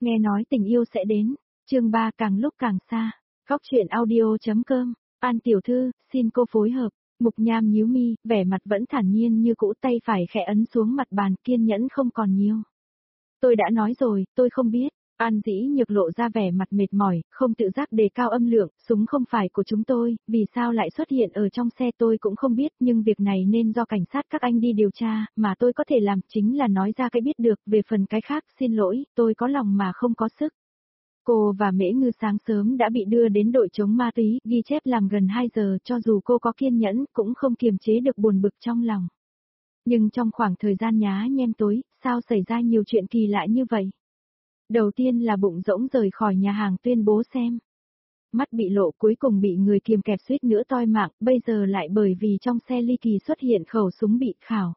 Nghe nói tình yêu sẽ đến. Chương 3 càng lúc càng xa. Góc truyện audio.com. An tiểu thư, xin cô phối hợp. Mục Nham nhíu mi, vẻ mặt vẫn thản nhiên như cũ, tay phải khẽ ấn xuống mặt bàn, kiên nhẫn không còn nhiều. Tôi đã nói rồi, tôi không biết. An Dĩ Nhược lộ ra vẻ mặt mệt mỏi, không tự giác đề cao âm lượng, súng không phải của chúng tôi, vì sao lại xuất hiện ở trong xe tôi cũng không biết, nhưng việc này nên do cảnh sát các anh đi điều tra, mà tôi có thể làm chính là nói ra cái biết được, về phần cái khác, xin lỗi, tôi có lòng mà không có sức. Cô và Mễ Ngư sáng sớm đã bị đưa đến đội chống ma túy, ghi chép làm gần 2 giờ, cho dù cô có kiên nhẫn, cũng không kiềm chế được buồn bực trong lòng. Nhưng trong khoảng thời gian nhá nhem tối, sao xảy ra nhiều chuyện kỳ lạ như vậy? Đầu tiên là bụng rỗng rời khỏi nhà hàng tuyên bố xem. Mắt bị lộ cuối cùng bị người kiềm kẹp suýt nữa toi mạng, bây giờ lại bởi vì trong xe ly kỳ xuất hiện khẩu súng bị khảo.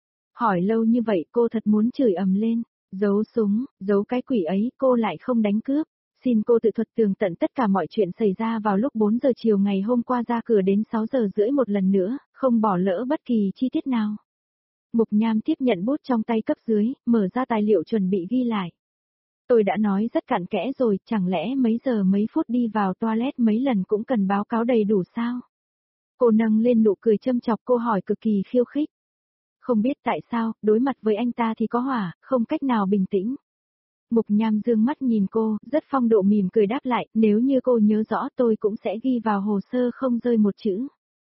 Hỏi lâu như vậy cô thật muốn chửi ầm lên, giấu súng, giấu cái quỷ ấy, cô lại không đánh cướp. Xin cô tự thuật tường tận tất cả mọi chuyện xảy ra vào lúc 4 giờ chiều ngày hôm qua ra cửa đến 6 giờ rưỡi một lần nữa, không bỏ lỡ bất kỳ chi tiết nào. Mục Nham tiếp nhận bút trong tay cấp dưới, mở ra tài liệu chuẩn bị ghi lại. Tôi đã nói rất cặn kẽ rồi, chẳng lẽ mấy giờ mấy phút đi vào toilet mấy lần cũng cần báo cáo đầy đủ sao? Cô nâng lên nụ cười châm chọc, cô hỏi cực kỳ khiêu khích. Không biết tại sao, đối mặt với anh ta thì có hỏa, không cách nào bình tĩnh. Mục Nham dương mắt nhìn cô, rất phong độ mỉm cười đáp lại, nếu như cô nhớ rõ tôi cũng sẽ ghi vào hồ sơ không rơi một chữ.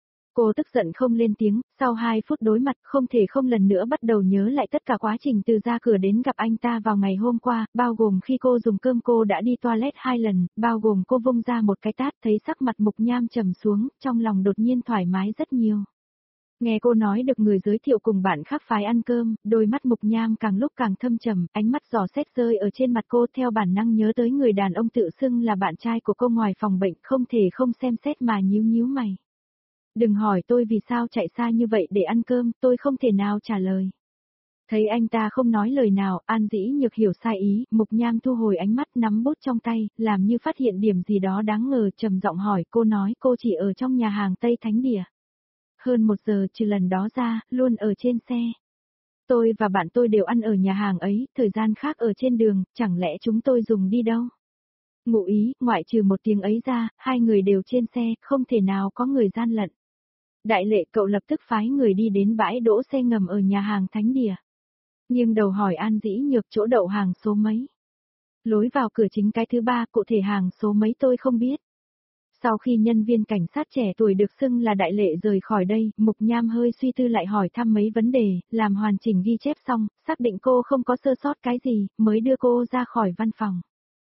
Cô tức giận không lên tiếng, sau 2 phút đối mặt không thể không lần nữa bắt đầu nhớ lại tất cả quá trình từ ra cửa đến gặp anh ta vào ngày hôm qua, bao gồm khi cô dùng cơm cô đã đi toilet 2 lần, bao gồm cô vung ra một cái tát, thấy sắc mặt Mục Nham trầm xuống, trong lòng đột nhiên thoải mái rất nhiều. Nghe cô nói được người giới thiệu cùng bạn khác phái ăn cơm, đôi mắt Mục Nham càng lúc càng thâm trầm, ánh mắt dò xét rơi ở trên mặt cô, theo bản năng nhớ tới người đàn ông tự xưng là bạn trai của cô ngoài phòng bệnh, không thể không xem xét mà nhíu mày. Đừng hỏi tôi vì sao chạy xa như vậy để ăn cơm, tôi không thể nào trả lời. Thấy anh ta không nói lời nào, An Dĩ Nhược hiểu sai ý, Mục Nham thu hồi ánh mắt nắm bút trong tay, làm như phát hiện điểm gì đó đáng ngờ, trầm giọng hỏi, cô nói cô chỉ ở trong nhà hàng Tây Thánh Đìa. Hơn 1 giờ trừ lần đó ra, luôn ở trên xe. Tôi và bạn tôi đều ăn ở nhà hàng ấy, thời gian khác ở trên đường, chẳng lẽ chúng tôi dùng đi đâu? Ngụ ý, ngoại trừ một tiếng ấy ra, 2 người đều trên xe, không thể nào có người gian lận. Đại lệ, cậu lập tức phái người đi đến bãi đỗ xe ngầm ở nhà hàng Thánh Đìa. Nhưng đầu hỏi An Dĩ Nhược chỗ đậu hàng số mấy. Lối vào cửa chính cái thứ 3, cụ thể hàng số mấy tôi không biết. Sau khi nhân viên cảnh sát trẻ tuổi được xưng là đại lệ rời khỏi đây, Mục Nham hơi suy tư lại hỏi thăm mấy vấn đề, làm hoàn chỉnh ghi chép xong, xác định cô không có sơ sót cái gì, mới đưa cô ra khỏi văn phòng.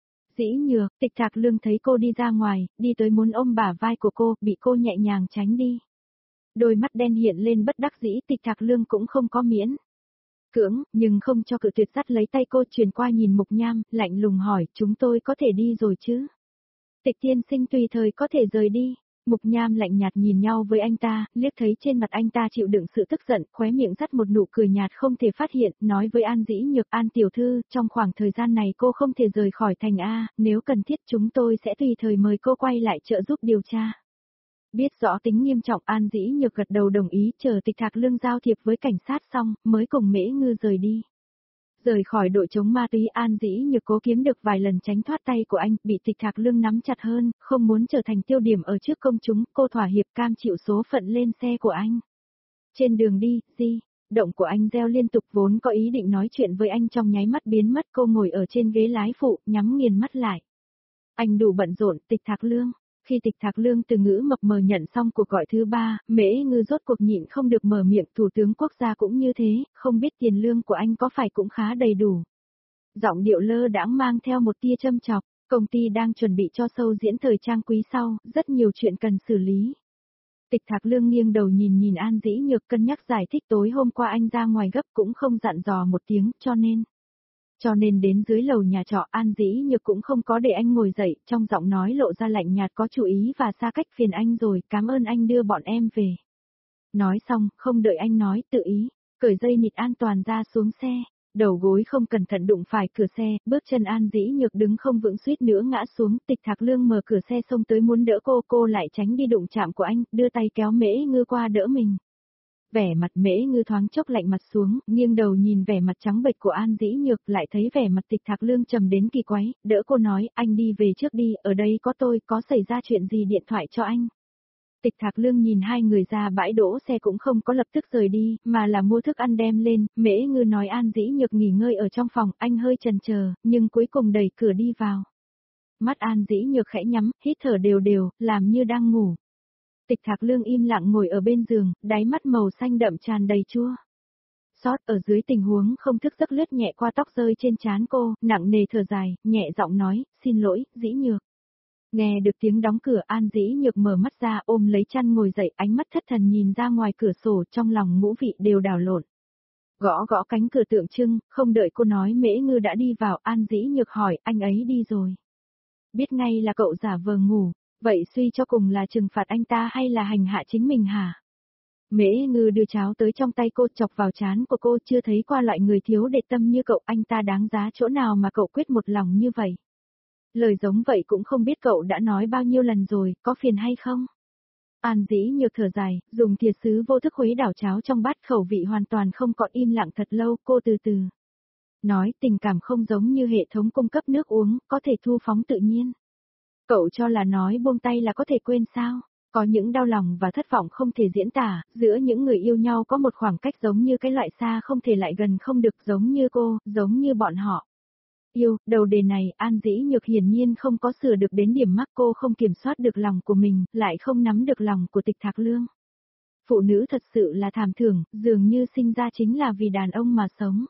Dĩ Nhược, Tịch Thạc Lương thấy cô đi ra ngoài, đi tới muốn ôm bả vai của cô, bị cô nhẹ nhàng tránh đi. Đôi mắt đen hiện lên bất đắc dĩ, Tịch Thạc Lương cũng không có miễn cưỡng, nhưng không cho cự tuyệt, dắt lấy tay cô truyền qua nhìn Mục Nham, lạnh lùng hỏi, chúng tôi có thể đi rồi chứ? Tịch tiên sinh tùy thời có thể rời đi. Mục Nham lạnh nhạt nhìn nhau với anh ta, liếc thấy trên mặt anh ta chịu đựng sự tức giận, khóe miệng dắt một nụ cười nhạt không thể phát hiện, nói với An Dĩ Nhược, An tiểu thư, trong khoảng thời gian này cô không thể rời khỏi thành A, nếu cần thiết chúng tôi sẽ tùy thời mời cô quay lại trợ giúp điều tra. Biết rõ tính nghiêm trọng, An Dĩ Nhược gật đầu đồng ý, chờ Tịch Thạc Lương giao thiệp với cảnh sát xong, mới cùng Mễ Ngư rời đi. Rời khỏi đội chống ma túy, An Dĩ Nhược cố kiếm được vài lần tránh thoát tay của anh, bị Tịch Thạc Lương nắm chặt hơn, không muốn trở thành tiêu điểm ở trước công chúng, cô thỏa hiệp cam chịu số phận lên xe của anh. Trên đường đi, động của anh reo liên tục, vốn có ý định nói chuyện với anh trong nháy mắt biến mất, cô ngồi ở trên ghế lái phụ, nhắm nghiền mắt lại. Anh đủ bận rộn, Tịch Thạc Lương. Khi Tịch Thạc Lương từ ngữ mập mờ nhận xong cuộc gọi thứ 3, Mễ Ngư rốt cuộc nhịn không được mở miệng, thủ tướng quốc gia cũng như thế, không biết tiền lương của anh có phải cũng khá đầy đủ. Giọng điệu lơ đãng mang theo một tia châm chọc, công ty đang chuẩn bị cho show diễn thời trang quý sau, rất nhiều chuyện cần xử lý. Tịch Thạc Lương nghiêng đầu nhìn An Dĩ Nhược, cân nhắc giải thích, tối hôm qua anh ra ngoài gấp cũng không dặn dò một tiếng, cho nên đến dưới lầu nhà trọ, An Dĩ Nhược cũng không có để anh ngồi dậy, trong giọng nói lộ ra lạnh nhạt, có chú ý và xa cách, phiền anh rồi, cảm ơn anh đưa bọn em về. Nói xong, không đợi anh nói, tự ý cởi dây nịt an toàn ra xuống xe, đầu gối không cẩn thận đụng phải cửa xe, bước chân An Dĩ Nhược đứng không vững suýt nữa ngã xuống, Tịch Thạc Lương mở cửa xe xông tới muốn đỡ cô lại tránh đi đụng chạm của anh, đưa tay kéo Mễ Ngư qua đỡ mình. Vẻ mặt Mễ Ngư thoáng chốc lạnh mặt xuống, nghiêng đầu nhìn vẻ mặt trắng bệch của An Dĩ Nhược, lại thấy vẻ mặt Tịch Thạc Lương trầm đến kỳ quái, đỡ cô nói, anh đi về trước đi, ở đây có tôi, có xảy ra chuyện gì điện thoại cho anh. Tịch Thạc Lương nhìn hai người ra bãi đỗ xe cũng không có lập tức rời đi, mà là mua thức ăn đem lên, Mễ Ngư nói An Dĩ Nhược nghỉ ngơi ở trong phòng, anh hơi chần chờ, nhưng cuối cùng đẩy cửa đi vào. Mắt An Dĩ Nhược khẽ nhắm, hít thở đều đều, làm như đang ngủ. Tịch Thạc Lương im lặng ngồi ở bên giường, đáy mắt màu xanh đậm tràn đầy chua. Xót ở dưới tình huống không thức giấc lướt nhẹ qua tóc rơi trên trán cô, nặng nề thở dài, nhẹ giọng nói, xin lỗi, Dĩ Nhược. Nghe được tiếng đóng cửa An Dĩ Nhược mở mắt ra ôm lấy chăn ngồi dậy ánh mắt thất thần nhìn ra ngoài cửa sổ trong lòng ngũ vị đều đảo lộn. Gõ gõ cánh cửa tượng trưng, không đợi cô nói Mễ Ngư đã đi vào An Dĩ Nhược hỏi anh ấy đi rồi. Biết ngay là cậu giả vờ ngủ, vậy suy cho cùng là trừng phạt anh ta hay là hành hạ chính mình hả? Mễ Ngư đưa cháo tới trong tay cô chọc vào trán của cô chưa thấy qua loại người thiếu đệ tâm như cậu anh ta đáng giá chỗ nào mà cậu quyết một lòng như vậy. Lời giống vậy cũng không biết cậu đã nói bao nhiêu lần rồi, có phiền hay không? An Dĩ Nhược thở dài, dùng thìa sứ vô thức khuấy đảo cháo trong bát khẩu vị hoàn toàn không có im lặng thật lâu, cô từ từ. Nói tình cảm không giống như hệ thống cung cấp nước uống, có thể thu phóng tự nhiên. Cậu cho là nói buông tay là có thể quên sao? Có những đau lòng và thất vọng không thể diễn tả, giữa những người yêu nhau có một khoảng cách giống như cái loại xa không thể lại gần không được giống như cô, giống như bọn họ. Yêu, đầu đề này An Dĩ Nhược hiển nhiên không có sửa được đến điểm mắc cô không kiểm soát được lòng của mình, lại không nắm được lòng của Tịch Thạc Lương. Phụ nữ thật sự là thảm thương, dường như sinh ra chính là vì đàn ông mà sống.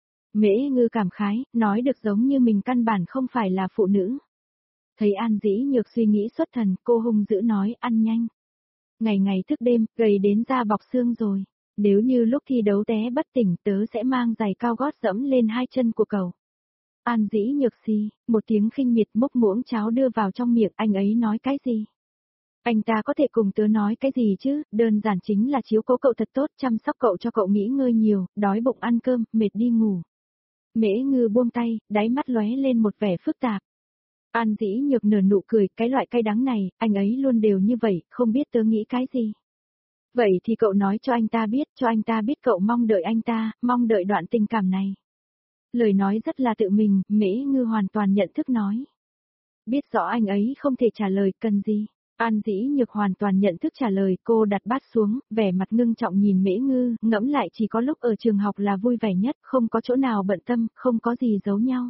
Mễ Ngư cảm khái, nói được giống như mình căn bản không phải là phụ nữ. Thấy An Dĩ Nhược suy nghĩ xuất thần, cô hung dữ nói ăn nhanh. Ngày ngày thức đêm, gầy đến da bọc xương rồi. Nếu như lúc thi đấu té bất tỉnh tớ sẽ mang giày cao gót dẫm lên hai chân của cậu. An Dĩ Nhược xì, một tiếng khinh miệt múc muỗng cháo đưa vào trong miệng anh ấy nói cái gì? Anh ta có thể cùng tớ nói cái gì chứ, đơn giản chính là chiếu cố cậu thật tốt, chăm sóc cậu cho cậu nghỉ ngơi nhiều, đói bụng ăn cơm, mệt đi ngủ. Mễ Ngư buông tay, đáy mắt lóe lên một vẻ phức tạp. An Dĩ Nhược nở nụ cười, cái loại cay đắng này, anh ấy luôn đều như vậy, không biết tớ nghĩ cái gì. Vậy thì cậu nói cho anh ta biết cậu mong đợi anh ta, mong đợi đoạn tình cảm này. Lời nói rất là tự mình, Mễ Ngư hoàn toàn nhận thức nói. Biết rõ anh ấy không thể trả lời cần gì. An Dĩ Nhược hoàn toàn nhận thức trả lời, cô đặt bát xuống, vẻ mặt ngưng trọng nhìn Mễ Ngư, ngẫm lại chỉ có lúc ở trường học là vui vẻ nhất, không có chỗ nào bận tâm, không có gì giấu nhau.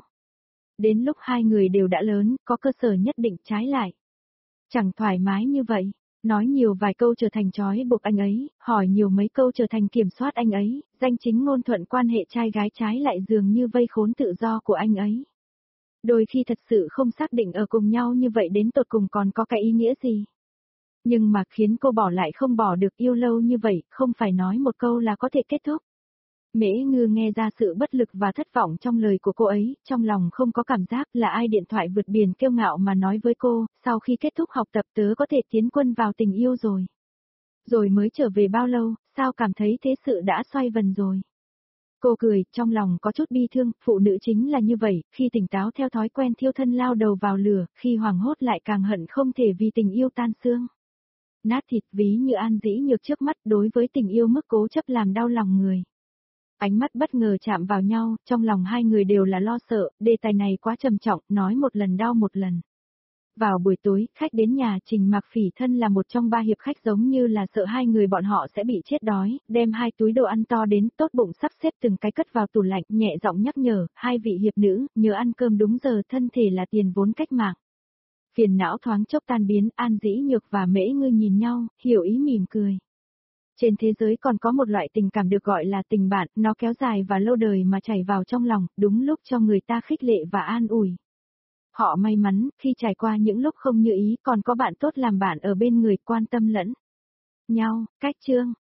Đến lúc hai người đều đã lớn, có cơ sở nhất định trái lại. Chẳng thoải mái như vậy, nói nhiều vài câu trở thành trói buộc anh ấy, hỏi nhiều mấy câu trở thành kiểm soát anh ấy, danh chính ngôn thuận quan hệ trai gái trái lại dường như vây khốn tự do của anh ấy. Đôi khi thật sự không xác định ở cùng nhau như vậy đến tột cùng còn có cái ý nghĩa gì. Nhưng mà khiến cô bỏ lại không bỏ được yêu lâu như vậy, không phải nói một câu là có thể kết thúc. Mễ Ngư nghe ra sự bất lực và thất vọng trong lời của cô ấy, trong lòng không có cảm giác là ai điện thoại vượt biển kiêu ngạo mà nói với cô, sau khi kết thúc học tập tớ có thể tiến quân vào tình yêu rồi. Rồi mới trở về bao lâu, sao cảm thấy thế sự đã xoay vần rồi. Cô cười, trong lòng có chút bi thương, phụ nữ chính là như vậy, khi tỉnh táo theo thói quen thiêu thân lao đầu vào lửa, khi hoảng hốt lại càng hận không thể vì tình yêu tan xương. Nát thịt ví như An Dĩ Nhược trước mắt đối với tình yêu mức cố chấp làm đau lòng người. Ánh mắt bất ngờ chạm vào nhau, trong lòng hai người đều là lo sợ, đề tài này quá trầm trọng, nói một lần đau một lần. Vào buổi tối, khách đến nhà Trình Mạc Phỉ thân là một trong ba hiệp khách giống như là sợ hai người bọn họ sẽ bị chết đói, đem hai túi đồ ăn to đến, tốt bụng sắp xếp từng cái cất vào tủ lạnh, nhẹ giọng nhắc nhở, hai vị hiệp nữ, nhớ ăn cơm đúng giờ, thân thể là tiền vốn cách mạng. Phiền não thoáng chốc tan biến, An Dĩ Nhược và Mễ Ngư nhìn nhau, hiểu ý mỉm cười. Trên thế giới còn có một loại tình cảm được gọi là tình bạn, nó kéo dài và lâu đời mà chảy vào trong lòng, đúng lúc cho người ta khích lệ và an ủi. Họ may mắn, khi trải qua những lúc không như ý còn có bạn tốt làm bạn ở bên người quan tâm lẫn nhau. Cách chương